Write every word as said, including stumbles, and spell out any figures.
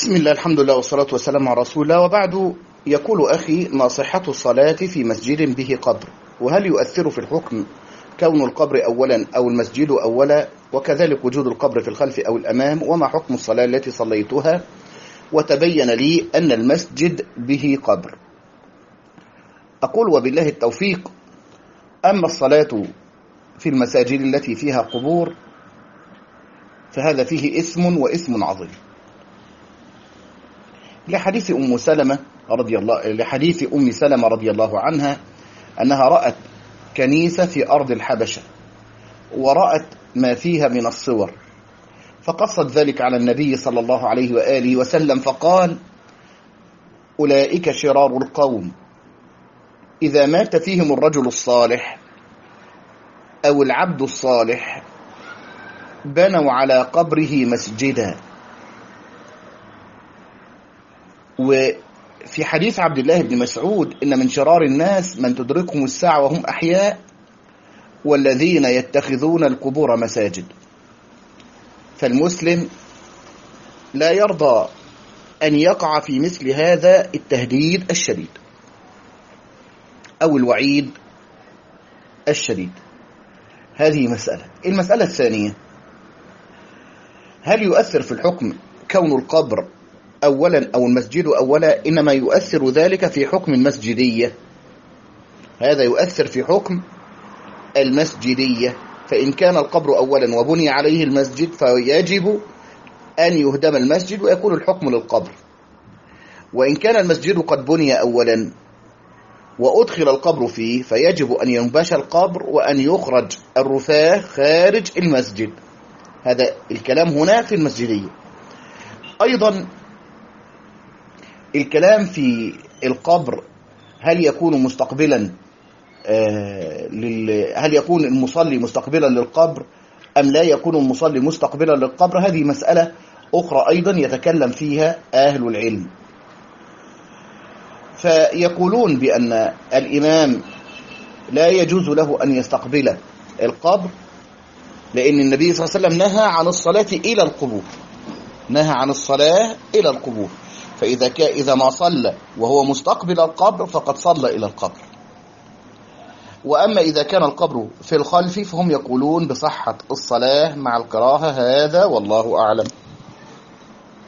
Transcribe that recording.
بسم الله، الحمد لله والصلاة والسلام على رسول الله، وبعد. يقول أخي: ما صحة الصلاة في مسجد به قبر؟ وهل يؤثر في الحكم كون القبر أولا أو المسجد أولا، وكذلك وجود القبر في الخلف أو الأمام؟ وما حكم الصلاة التي صليتها وتبين لي أن المسجد به قبر؟ أقول: وبالله التوفيق. أما الصلاة في المساجد التي فيها قبور فهذا فيه إثم وإثم عظيم، لحديث أم سلمة رضي الله لحديث أم سلمة رضي الله عنها أنها رأت كنيسة في أرض الحبشة ورأت ما فيها من الصور، فقصت ذلك على النبي صلى الله عليه وآله وسلم فقال: أولئك شرار القوم، إذا مات فيهم الرجل الصالح أو العبد الصالح بنوا على قبره مسجدا. وفي حديث عبد الله بن مسعود: إن من شرار الناس من تدركهم الساعة وهم أحياء والذين يتخذون القبور مساجد. فالمسلم لا يرضى أن يقع في مثل هذا التهديد الشديد أو الوعيد الشديد. هذه مسألة. المسألة الثانية: هل يؤثر في الحكم كون القبر أولا أو المسجد أولا؟ إنما يؤثر ذلك في حكم المسجدية، هذا يؤثر في حكم المسجدية. فإن كان القبر أولا وبني عليه المسجد فيجب أن يهدم المسجد ويكون الحكم للقبر. وإن كان المسجد قد بني أولا وأدخل القبر فيه فيجب أن ينبش القبر وأن يخرج الرفاه خارج المسجد. هذا الكلام هنا في المسجدية. أيضا الكلام في القبر: هل يكون مستقبلا آه لل... هل يكون المصلي مستقبلا للقبر أم لا يكون المصلي مستقبلا للقبر؟ هذه مسألة أخرى أيضا يتكلم فيها أهل العلم. فيقولون بأن الإمام لا يجوز له أن يستقبل القبر، لأن النبي صلى الله عليه وسلم نهى عن الصلاة إلى القبور، نهى عن الصلاة إلى القبور. فإذا كان إذا ما صلى وهو مستقبل القبر فقد صلى إلى القبر. وأما إذا كان القبر في الخلف فهم يقولون بصحة الصلاة مع الكراهة. هذا والله أعلم.